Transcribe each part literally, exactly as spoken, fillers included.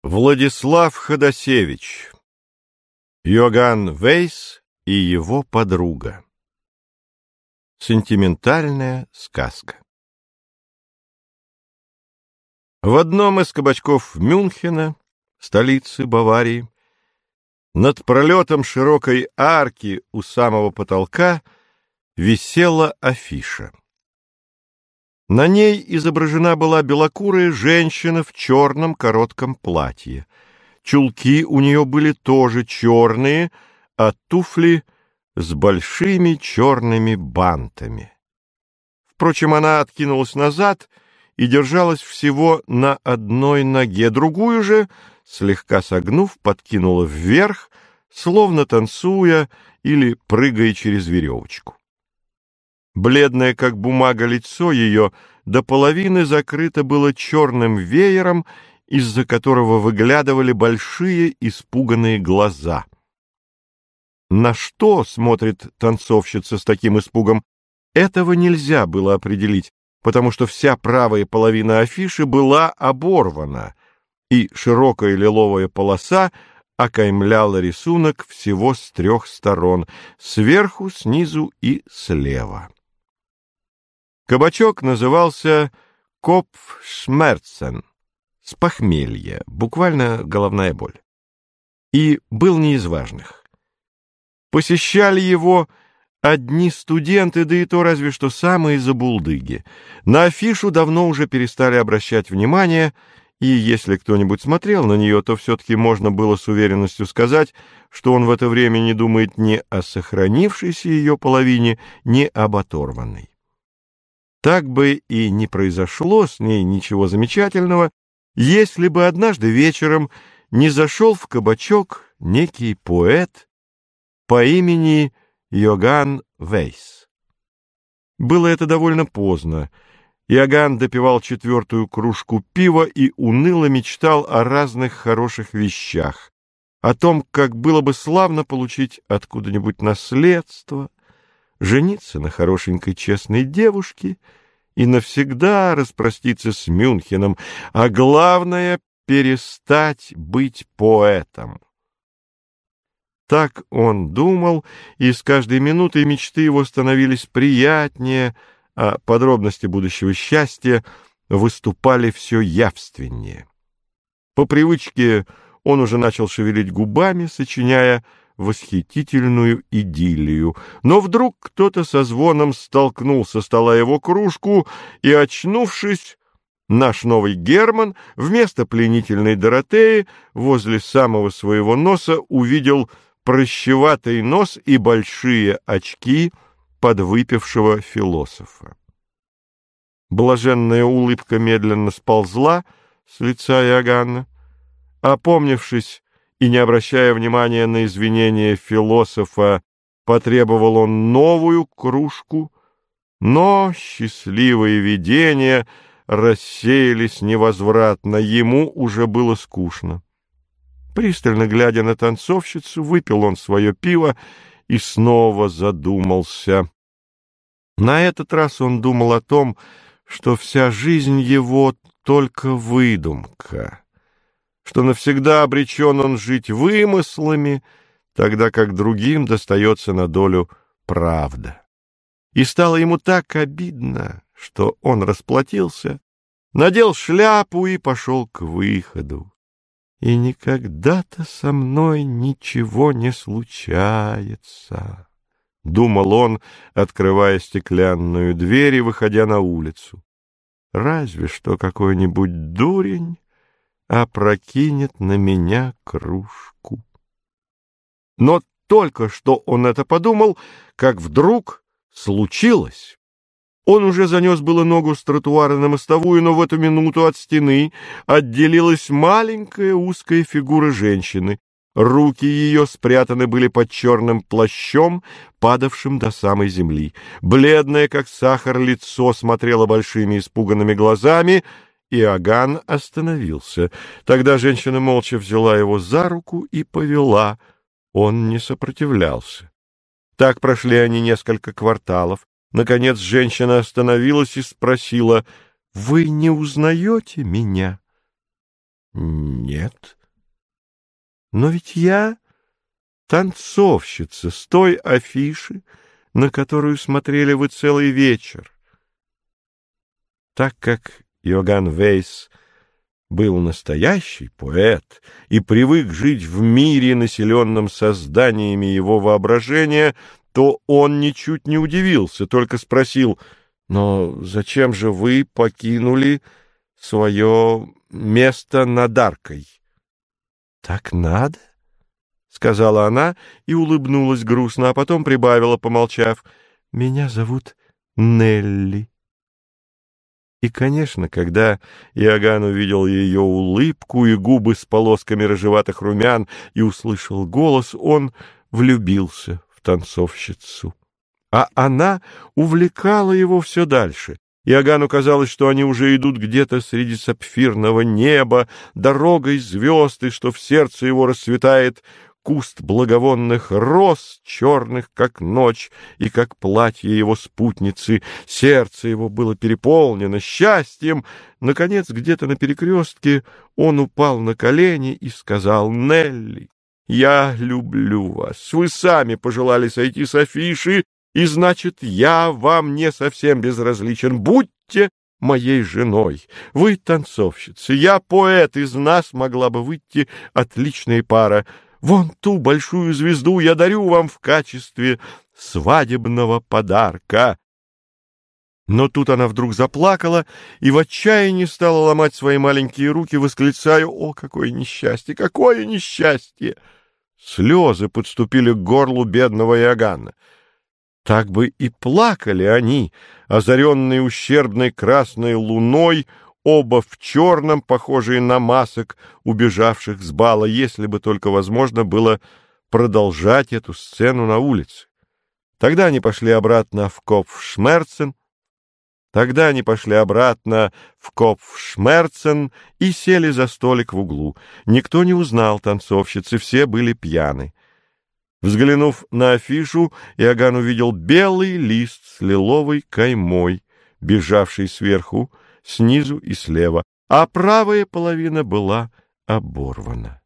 Владислав Ходосевич. Иоганн Вейс и его подруга. Сентиментальная сказка. В одном из кабачков Мюнхена, столицы Баварии, над пролетом широкой арки у самого потолка висела афиша. На ней изображена была белокурая женщина в черном коротком платье. Чулки у нее были тоже черные, а туфли с большими черными бантами. Впрочем, она откинулась назад и держалась всего на одной ноге, другую же, слегка согнув, подкинула вверх, словно танцуя или прыгая через веревочку. Бледное, как бумага, лицо ее до половины закрыто было черным веером, из-за которого выглядывали большие испуганные глаза. На что смотрит танцовщица с таким испугом, этого нельзя было определить, потому что вся правая половина афиши была оборвана, и широкая лиловая полоса окаймляла рисунок всего с трех сторон — сверху, снизу и слева. Кабачок назывался «Копфшмерцен» — с похмелья, буквально головная боль, и был не из важных. Посещали его одни студенты, да и то разве что самые забулдыги. На афишу давно уже перестали обращать внимание, и если кто-нибудь смотрел на нее, то все-таки можно было с уверенностью сказать, что он в это время не думает ни о сохранившейся ее половине, ни об оторванной. Так бы и не произошло с ней ничего замечательного, если бы однажды вечером не зашел в кабачок некий поэт по имени Иоганн Вейс. Было это довольно поздно. Иоганн допивал четвертую кружку пива и уныло мечтал о разных хороших вещах, о том, как было бы славно получить откуда-нибудь наследство, жениться на хорошенькой честной девушке и навсегда распроститься с Мюнхеном, а главное — перестать быть поэтом. Так он думал, и с каждой минутой мечты его становились приятнее, а подробности будущего счастья выступали все явственнее. По привычке он уже начал шевелить губами, сочиняя восхитительную идиллию. Но вдруг кто-то со звоном столкнул со стола его кружку, и, очнувшись, наш новый Герман вместо пленительной Доротеи возле самого своего носа увидел прыщеватый нос и большие очки подвыпившего философа. Блаженная улыбка медленно сползла с лица Иоганна. Опомнившись и не обращая внимания на извинения философа, потребовал он новую кружку, но счастливые видения рассеялись невозвратно, ему уже было скучно. Пристально глядя на танцовщицу, выпил он свое пиво и снова задумался. На этот раз он думал о том, что вся жизнь его только выдумка, что навсегда обречен он жить вымыслами, тогда как другим достается на долю правда. И стало ему так обидно, что он расплатился, надел шляпу и пошел к выходу. И никогда-то со мной ничего не случается, — думал он, открывая стеклянную дверь и выходя на улицу. Разве что какой-нибудь дурень опрокинет на меня кружку. Но только что он это подумал, как вдруг случилось. Он уже занес было ногу с тротуара на мостовую, но в эту минуту от стены отделилась маленькая узкая фигура женщины. Руки ее спрятаны были под черным плащом, падавшим до самой земли. Бледное, как сахар, лицо смотрело большими испуганными глазами. Иоганн остановился. Тогда женщина молча взяла его за руку и повела. Он не сопротивлялся. Так прошли они несколько кварталов. Наконец женщина остановилась и спросила: «Вы не узнаете меня?» Нет. Но ведь я танцовщица с той афиши, на которую смотрели вы целый вечер. Так как Иоганн Вейс был настоящий поэт и привык жить в мире, населенном созданиями его воображения, то он ничуть не удивился, только спросил: «Но зачем же вы покинули свое место над аркой?» «Так надо», — сказала она и улыбнулась грустно, а потом прибавила, помолчав: «Меня зовут Нелли». И, конечно, когда Иоганн увидел ее улыбку и губы с полосками рыжеватых румян и услышал голос, он влюбился в танцовщицу. А она увлекала его все дальше. Иоганну казалось, что они уже идут где-то среди сапфирного неба, дорогой звезд, и что в сердце его расцветает куст благовонных роз, черных, как ночь, и как платье его спутницы. Сердце его было переполнено счастьем. Наконец, где-то на перекрестке он упал на колени и сказал: «Нелли, я люблю вас. Вы сами пожелали сойти с афиши, и, значит, я вам не совсем безразличен. Будьте моей женой. Вы танцовщица, я поэт, из нас могла бы выйти отличная пара. Вон ту большую звезду я дарю вам в качестве свадебного подарка». Но тут она вдруг заплакала и в отчаянии стала ломать свои маленькие руки, восклицая: «О, какое несчастье! Какое несчастье!» Слезы подступили к горлу бедного Иоганна. Так бы и плакали они, озаренные ущербной красной луной, оба в черном, похожие на масок, убежавших с бала, если бы только возможно было продолжать эту сцену на улице. Тогда они пошли обратно в Копфшмерцен, Тогда они пошли обратно в Копфшмерцен и сели за столик в углу. Никто не узнал танцовщицы, все были пьяны. Взглянув на афишу, Иоганн увидел белый лист с лиловой каймой, бежавший сверху, снизу и слева, а правая половина была оборвана.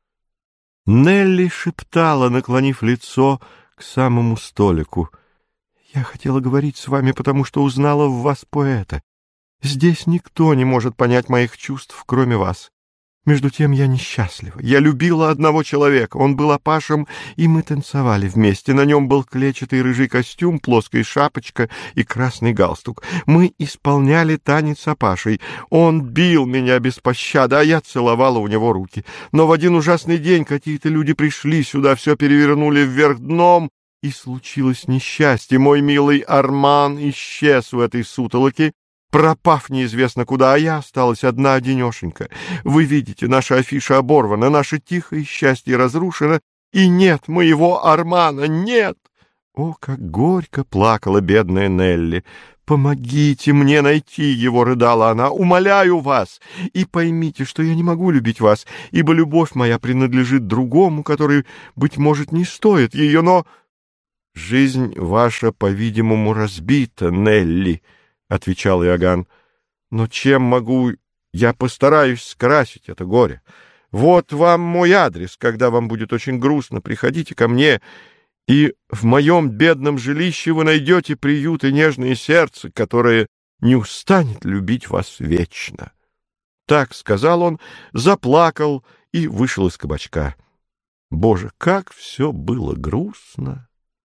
Нелли шептала, наклонив лицо к самому столику: «Я хотела говорить с вами, потому что узнала в вас поэта. Здесь никто не может понять моих чувств, кроме вас. Между тем я несчастлива. Я любила одного человека. Он был апашем, и мы танцевали вместе. На нем был клетчатый рыжий костюм, плоская шапочка и красный галстук. Мы исполняли танец апашей. Он бил меня без пощады, а я целовала у него руки. Но в один ужасный день какие-то люди пришли сюда, все перевернули вверх дном, и случилось несчастье. Мой милый Арман исчез в этой сутолоке, пропав неизвестно куда, а я осталась одна-одинешенька. Вы видите, наша афиша оборвана, наше тихое счастье разрушено, и нет моего Армана, нет!» О, как горько плакала бедная Нелли! «Помогите мне найти его», — рыдала она, — «умоляю вас, и поймите, что я не могу любить вас, ибо любовь моя принадлежит другому, который, быть может, не стоит ее, но...» «Жизнь ваша, по-видимому, разбита, Нелли», — отвечал Иоганн. «Но чем могу, я постараюсь скрасить это горе. Вот вам мой адрес. Когда вам будет очень грустно, приходите ко мне, и в моем бедном жилище вы найдете приют и нежное сердце, которое не устанет любить вас вечно». Так сказал он, заплакал и вышел из кабачка. Боже, как все было грустно!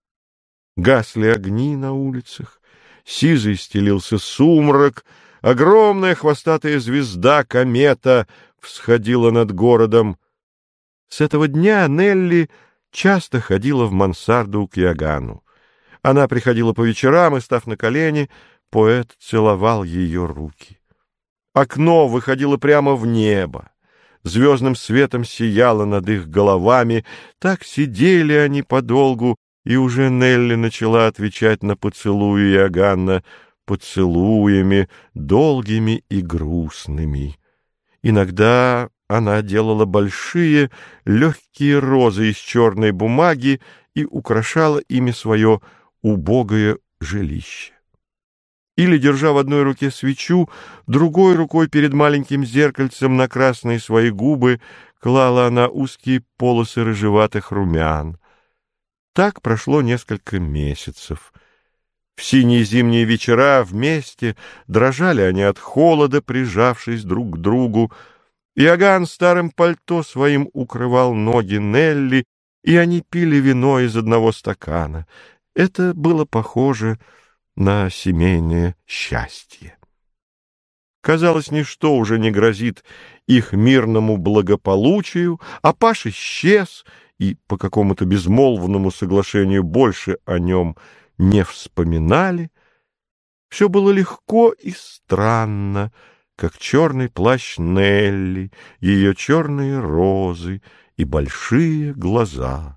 Гасли огни на улицах, сизый стелился сумрак, огромная хвостатая звезда, комета, всходила над городом. С этого дня Нелли часто ходила в мансарду к Иоганну. Она приходила по вечерам, и, став на колени, поэт целовал ее руки. Окно выходило прямо в небо. Звездным светом сияло над их головами. Так сидели они подолгу, и уже Нелли начала отвечать на поцелуи Иоганна поцелуями, долгими и грустными. Иногда она делала большие легкие розы из черной бумаги и украшала ими свое убогое жилище. Или, держа в одной руке свечу, другой рукой перед маленьким зеркальцем на красные свои губы клала она узкие полосы рыжеватых румян. Так прошло несколько месяцев. В синие зимние вечера вместе дрожали они от холода, прижавшись друг к другу. Иоганн старым пальто своим укрывал ноги Нелли, и они пили вино из одного стакана. Это было похоже на семейное счастье. Казалось, ничто уже не грозит их мирному благополучию, а Паш исчез, и по какому-то безмолвному соглашению больше о нем не вспоминали. Все было легко и странно, как черный плащ Нелли, ее черные розы и большие глаза.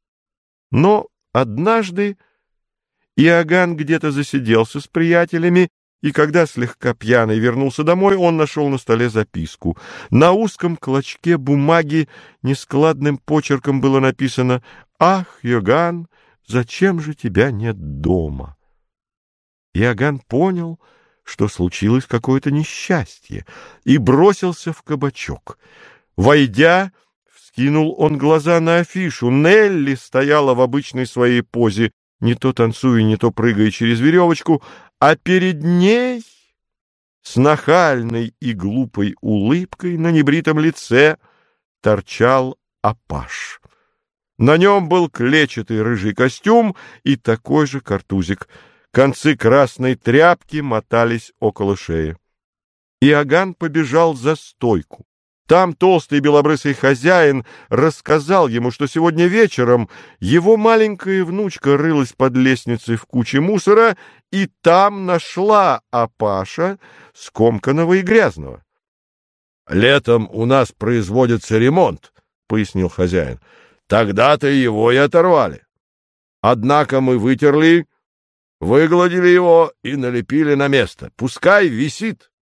Но однажды Иоганн где-то засиделся с приятелями, и когда слегка пьяный вернулся домой, он нашел на столе записку. На узком клочке бумаги нескладным почерком было написано: «Ах, Иоганн, зачем же тебя нет дома?» Иоганн понял, что случилось какое-то несчастье, и бросился в кабачок. Войдя, вскинул он глаза на афишу. Нелли стояла в обычной своей позе, не то танцуя, не то прыгая через веревочку, а перед ней с нахальной и глупой улыбкой на небритом лице торчал Апаш. На нем был клетчатый рыжий костюм и такой же картузик. Концы красной тряпки мотались около шеи. Иоганн побежал за стойку. Там толстый белобрысый хозяин рассказал ему, что сегодня вечером его маленькая внучка рылась под лестницей в куче мусора и там нашла Апаша, скомканного и грязного. — Летом у нас производится ремонт, — пояснил хозяин. — Тогда-то его и оторвали. Однако мы вытерли, выгладили его и налепили на место. Пускай висит.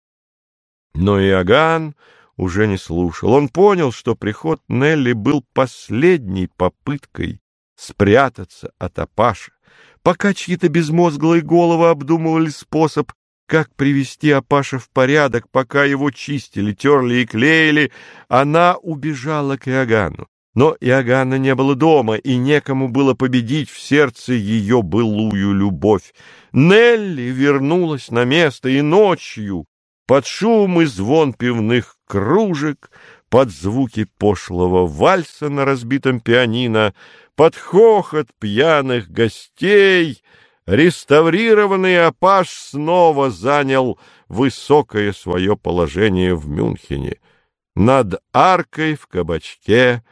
Но Иоганн уже не слушал. Он понял, что приход Нелли был последней попыткой спрятаться от Апаша. Пока чьи-то безмозглые головы обдумывали способ, как привести Апаша в порядок, пока его чистили, терли и клеили, она убежала к Иоганну. Но Иоганна не было дома, и некому было победить в сердце ее былую любовь. Нелли вернулась на место, и ночью, под шум и звон пивных кружек, под звуки пошлого вальса на разбитом пианино, под хохот пьяных гостей, реставрированный Апаш снова занял высокое свое положение в Мюнхене, над аркой в кабачке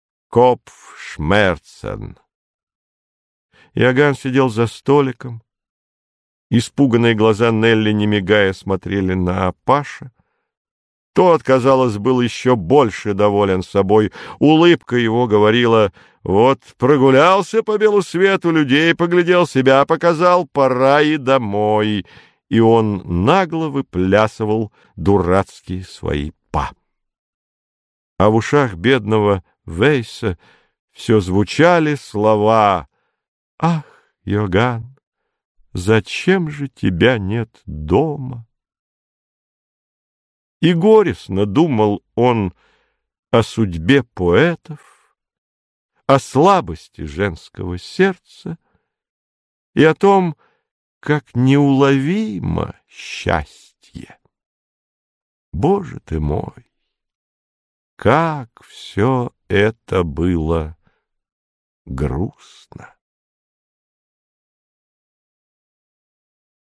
Копфшмерцен. Иоганн сидел за столиком. Испуганные глаза Нелли, не мигая, смотрели на Апаша. Тот, казалось, был еще больше доволен собой. Улыбка его говорила: вот прогулялся по белу свету, людей поглядел, себя показал, пора и домой. И он нагло выплясывал дурацкие свои па. А в ушах бедного Вейса все звучали слова: «Ах, Иоганн, зачем же тебя нет дома?» И горестно думал он о судьбе поэтов, о слабости женского сердца и о том, как неуловимо счастье. Боже ты мой, как все это было грустно!